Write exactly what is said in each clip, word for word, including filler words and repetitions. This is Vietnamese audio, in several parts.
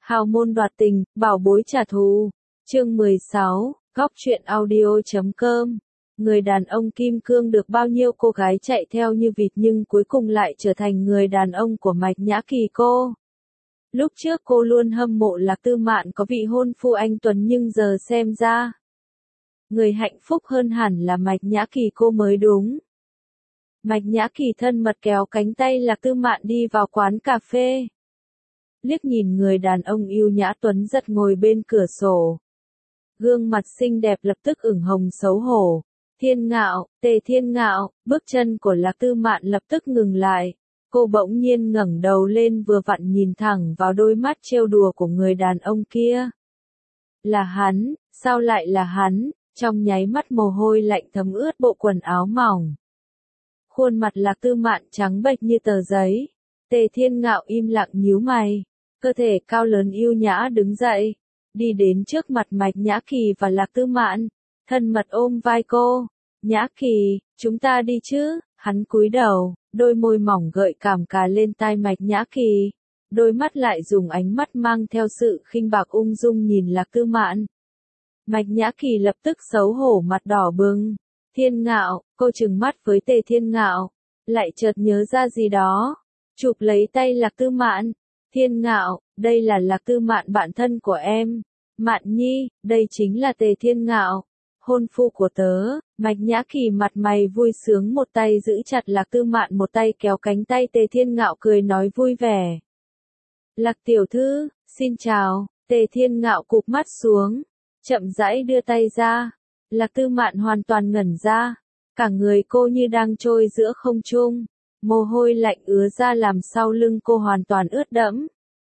Hào môn đoạt tình, bảo bối trả thù. Chương mười sáu, góc truyện audio.com. Người đàn ông kim cương được bao nhiêu cô gái chạy theo như vịt nhưng cuối cùng lại trở thành người đàn ông của Mạch Nhã Kỳ cô. Lúc trước cô luôn hâm mộ Lạc Tư Mạn có vị hôn phu anh tuấn nhưng giờ xem ra, người hạnh phúc hơn hẳn là Mạch Nhã Kỳ cô mới đúng. Mạch Nhã Kỳ thân mật kéo cánh tay Lạc Tư Mạn đi vào quán cà phê. Liếc nhìn người đàn ông yêu nhã tuấn giật ngồi bên cửa sổ. Gương mặt xinh đẹp lập tức ửng hồng xấu hổ. Thiên Ngạo, Tề Thiên Ngạo, bước chân của Lạc Tư Mạn lập tức ngừng lại. Cô bỗng nhiên ngẩng đầu lên vừa vặn nhìn thẳng vào đôi mắt trêu đùa của người đàn ông kia. Là hắn, sao lại là hắn, trong nháy mắt mồ hôi lạnh thấm ướt bộ quần áo mỏng. Khuôn mặt Lạc Tư Mạn trắng bệch như tờ giấy. Tề Thiên Ngạo im lặng nhíu mày. Cơ thể cao lớn yêu nhã đứng dậy. Đi đến trước mặt Mạch Nhã Kỳ và Lạc Tư Mạn. Thân mật ôm vai cô. Nhã Kỳ, chúng ta đi chứ? Hắn cúi đầu, đôi môi mỏng gợi cảm cà lên tai Mạch Nhã Kỳ. Đôi mắt lại dùng ánh mắt mang theo sự khinh bạc ung dung nhìn Lạc Tư Mạn. Mạch Nhã Kỳ lập tức xấu hổ mặt đỏ bừng. Thiên Ngạo, cô trừng mắt với Tề Thiên Ngạo. Lại chợt nhớ ra gì đó. Chụp lấy tay Lạc Tư Mạn. Thiên Ngạo, đây là Lạc Tư Mạn bạn thân của em. Mạn Nhi, đây chính là Tề Thiên Ngạo. Hôn phu của tớ. Mạch Nhã Kỳ mặt mày vui sướng một tay giữ chặt Lạc Tư Mạn một tay kéo cánh tay Tề Thiên Ngạo cười nói vui vẻ. Lạc tiểu thư, xin chào. Tề Thiên Ngạo cụp mắt xuống. Chậm rãi đưa tay ra. Lạc Tư Mạn hoàn toàn ngẩn ra. Cả người cô như đang trôi giữa không trung. Mồ hôi lạnh ứa ra làm sau lưng cô hoàn toàn ướt đẫm.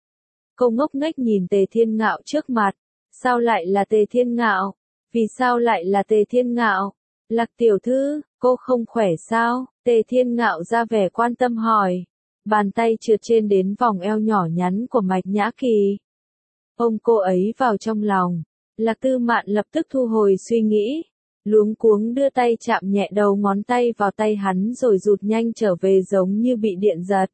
Cô ngốc nghếch nhìn Tề Thiên Ngạo trước mặt. Sao lại là Tề Thiên Ngạo? Vì sao lại là Tề Thiên Ngạo? Lạc tiểu thư, cô không khỏe sao? Tề Thiên Ngạo ra vẻ quan tâm hỏi. Bàn tay trượt trên đến vòng eo nhỏ nhắn của Mạch Nhã Kỳ. Ôm cô ấy vào trong lòng. Lạc Tư Mạn lập tức thu hồi suy nghĩ. Luống cuống đưa tay chạm nhẹ đầu ngón tay vào tay hắn rồi rụt nhanh trở về giống như bị điện giật.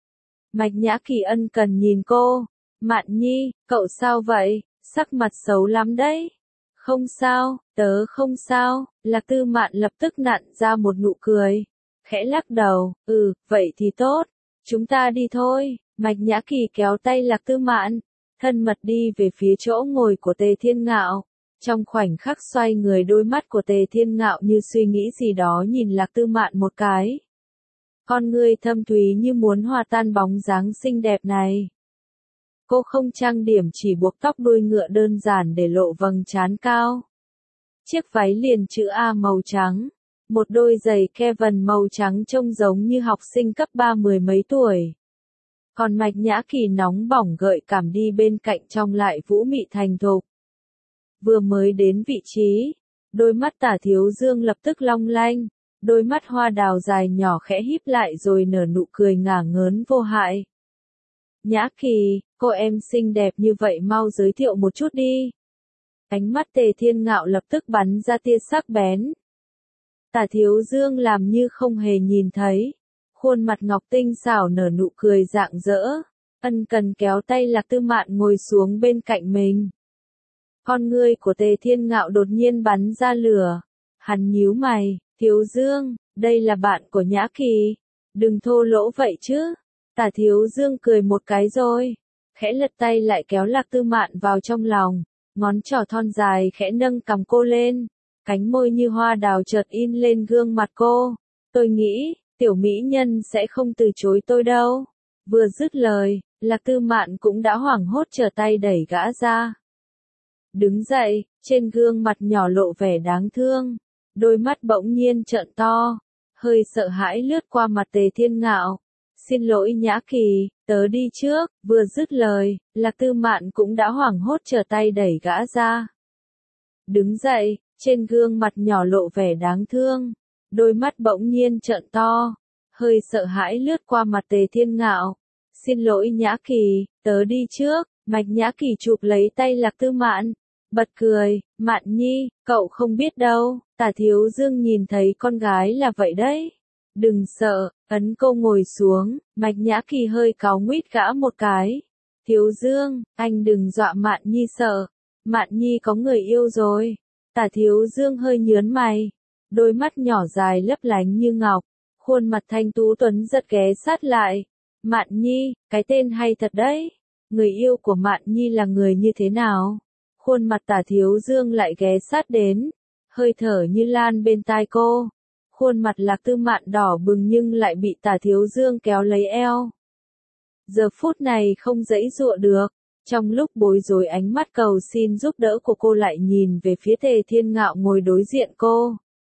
Mạch Nhã Kỳ ân cần nhìn cô. Mạn Nhi, cậu sao vậy? Sắc mặt xấu lắm đấy. Không sao, tớ không sao. Lạc Tư Mạn lập tức nặn ra một nụ cười. Khẽ lắc đầu, ừ, vậy thì tốt. Chúng ta đi thôi. Mạch Nhã Kỳ kéo tay Lạc Tư Mạn. Thân mật đi về phía chỗ ngồi của Tề Thiên Ngạo. Trong khoảnh khắc xoay người đôi mắt của Tề Thiên Ngạo như suy nghĩ gì đó nhìn Lạc Tư Mạn một cái. Con ngươi thâm thúy như muốn hòa tan bóng dáng xinh đẹp này. Cô không trang điểm chỉ buộc tóc đuôi ngựa đơn giản để lộ vầng trán cao. Chiếc váy liền chữ A màu trắng. Một đôi giày Kevin màu trắng trông giống như học sinh cấp ba mười mấy tuổi. Còn Mạch Nhã Kỳ nóng bỏng gợi cảm đi bên cạnh trong lại vũ mị thành thục. Vừa mới đến vị trí, đôi mắt Tả Thiếu Dương lập tức long lanh, đôi mắt hoa đào dài nhỏ khẽ híp lại rồi nở nụ cười ngả ngớn vô hại. Nhã Kỳ, cô em xinh đẹp như vậy mau giới thiệu một chút đi. Ánh mắt Tề Thiên Ngạo lập tức bắn ra tia sắc bén. Tả Thiếu Dương làm như không hề nhìn thấy. Khuôn mặt ngọc tinh xảo nở nụ cười rạng rỡ. Ân cần kéo tay Lạc Tư Mạn ngồi xuống bên cạnh mình. Con ngươi của Tề Thiên Ngạo đột nhiên bắn ra lửa. Hắn nhíu mày, Thiếu Dương, đây là bạn của Nhã Kỳ. Đừng thô lỗ vậy chứ. Tả Thiếu Dương cười một cái rồi. Khẽ lật tay lại kéo Lạc Tư Mạn vào trong lòng. Ngón trỏ thon dài khẽ nâng cằm cô lên. Cánh môi như hoa đào chợt in lên gương mặt cô. Tôi nghĩ, tiểu mỹ nhân sẽ không từ chối tôi đâu. Vừa dứt lời, Lạc Tư Mạn cũng đã hoảng hốt trở tay đẩy gã ra. Đứng dậy, trên gương mặt nhỏ lộ vẻ đáng thương. Đôi mắt bỗng nhiên trợn to. Hơi sợ hãi lướt qua mặt Tề Thiên Ngạo. Xin lỗi Nhã Kỳ, tớ đi trước. Vừa dứt lời, Lạc Tư Mạn cũng đã hoảng hốt trở tay đẩy gã ra. Đứng dậy, trên gương mặt nhỏ lộ vẻ đáng thương. Đôi mắt bỗng nhiên trợn to. Hơi sợ hãi lướt qua mặt Tề Thiên Ngạo. Xin lỗi Nhã Kỳ, tớ đi trước. Mạch Nhã Kỳ chụp lấy tay Lạc Tư Mạn. Bật cười, Mạn Nhi, cậu không biết đâu. Tả Thiếu Dương nhìn thấy con gái là vậy đấy. Đừng sợ, ấn cô ngồi xuống. Mạch Nhã Kỳ hơi cáu nguýt gã một cái. Thiếu Dương, anh đừng dọa Mạn Nhi sợ. Mạn Nhi có người yêu rồi. Tả Thiếu Dương hơi nhớn mày. Đôi mắt nhỏ dài lấp lánh như ngọc. Khuôn mặt thanh tú tuấn giật ghé sát lại. Mạn Nhi, cái tên hay thật đấy. Người yêu của Mạn Nhi là người như thế nào? Khuôn mặt Tả Thiếu Dương lại ghé sát đến. Hơi thở như lan bên tai cô. Khuôn mặt Lạc Tư Mạn đỏ bừng nhưng lại bị Tả Thiếu Dương kéo lấy eo. Giờ phút này không giãy giụa được. Trong lúc bối rối ánh mắt cầu xin giúp đỡ của cô lại nhìn về phía Tề Thiên Ngạo ngồi đối diện cô.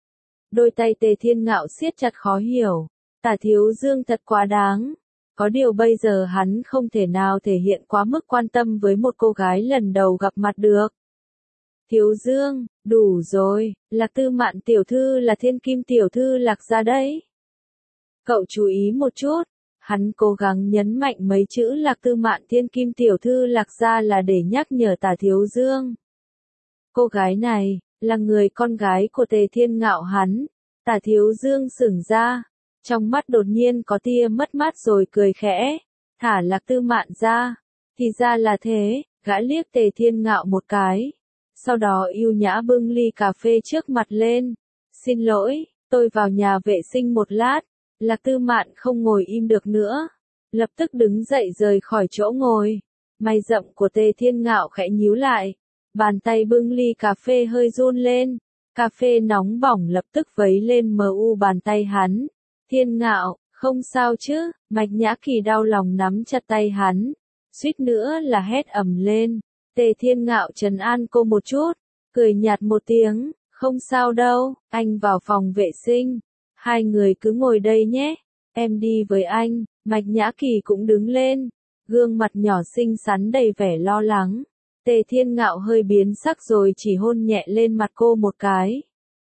Đôi tay Tề Thiên Ngạo siết chặt khó hiểu. Tả Thiếu Dương thật quá đáng. Có điều bây giờ hắn không thể nào thể hiện quá mức quan tâm với một cô gái lần đầu gặp mặt được. Thiếu Dương, đủ rồi, Lạc Tư Mạn tiểu thư là thiên kim tiểu thư Lạc gia đấy. Cậu chú ý một chút. Hắn cố gắng nhấn mạnh mấy chữ Lạc Tư Mạn thiên kim tiểu thư Lạc gia là để nhắc nhở Tả Thiếu Dương. Cô gái này, là người con gái của Tề Thiên Ngạo hắn. Tả Thiếu Dương sững ra. Trong mắt đột nhiên có tia mất mát rồi cười khẽ. Thả Lạc Tư Mạn ra. Thì ra là thế, gã liếc Tề Thiên Ngạo một cái. Sau đó yêu nhã bưng ly cà phê trước mặt lên. Xin lỗi, tôi vào nhà vệ sinh một lát. Lạc Tư Mạn không ngồi im được nữa. Lập tức đứng dậy rời khỏi chỗ ngồi. Mày rậm của Tề Thiên Ngạo khẽ nhíu lại. Bàn tay bưng ly cà phê hơi run lên. Cà phê nóng bỏng lập tức vấy lên mờ u bàn tay hắn. Thiên Ngạo, không sao chứ? Mạch Nhã Kỳ đau lòng nắm chặt tay hắn. Suýt nữa là hét ầm lên. Tề Thiên Ngạo trấn an cô một chút. Cười nhạt một tiếng. Không sao đâu, anh vào phòng vệ sinh. Hai người cứ ngồi đây nhé. Em đi với anh. Mạch Nhã Kỳ cũng đứng lên. Gương mặt nhỏ xinh xắn đầy vẻ lo lắng. Tề Thiên Ngạo hơi biến sắc rồi chỉ hôn nhẹ lên mặt cô một cái.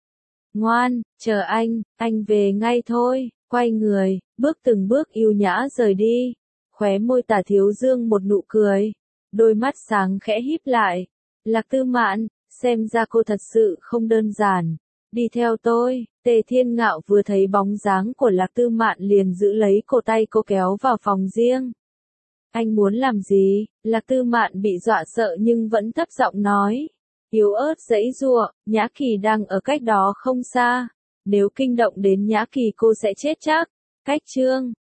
Ngoan, chờ anh, anh về ngay thôi. Quay người, bước từng bước yêu nhã rời đi. Khóe môi Tả Thiếu Dương một nụ cười. Đôi mắt sáng khẽ híp lại. Lạc Tư Mạn, xem ra cô thật sự không đơn giản. Đi theo tôi. Tề Thiên Ngạo vừa thấy bóng dáng của Lạc Tư Mạn liền giữ lấy cổ tay cô kéo vào phòng riêng. Anh muốn làm gì? Lạc Tư Mạn bị dọa sợ nhưng vẫn thấp giọng nói. Yếu ớt giãy giụa, Nhã Kỳ đang ở cách đó không xa. Nếu kinh động đến Nhã Kỳ cô sẽ chết chắc. Cách chương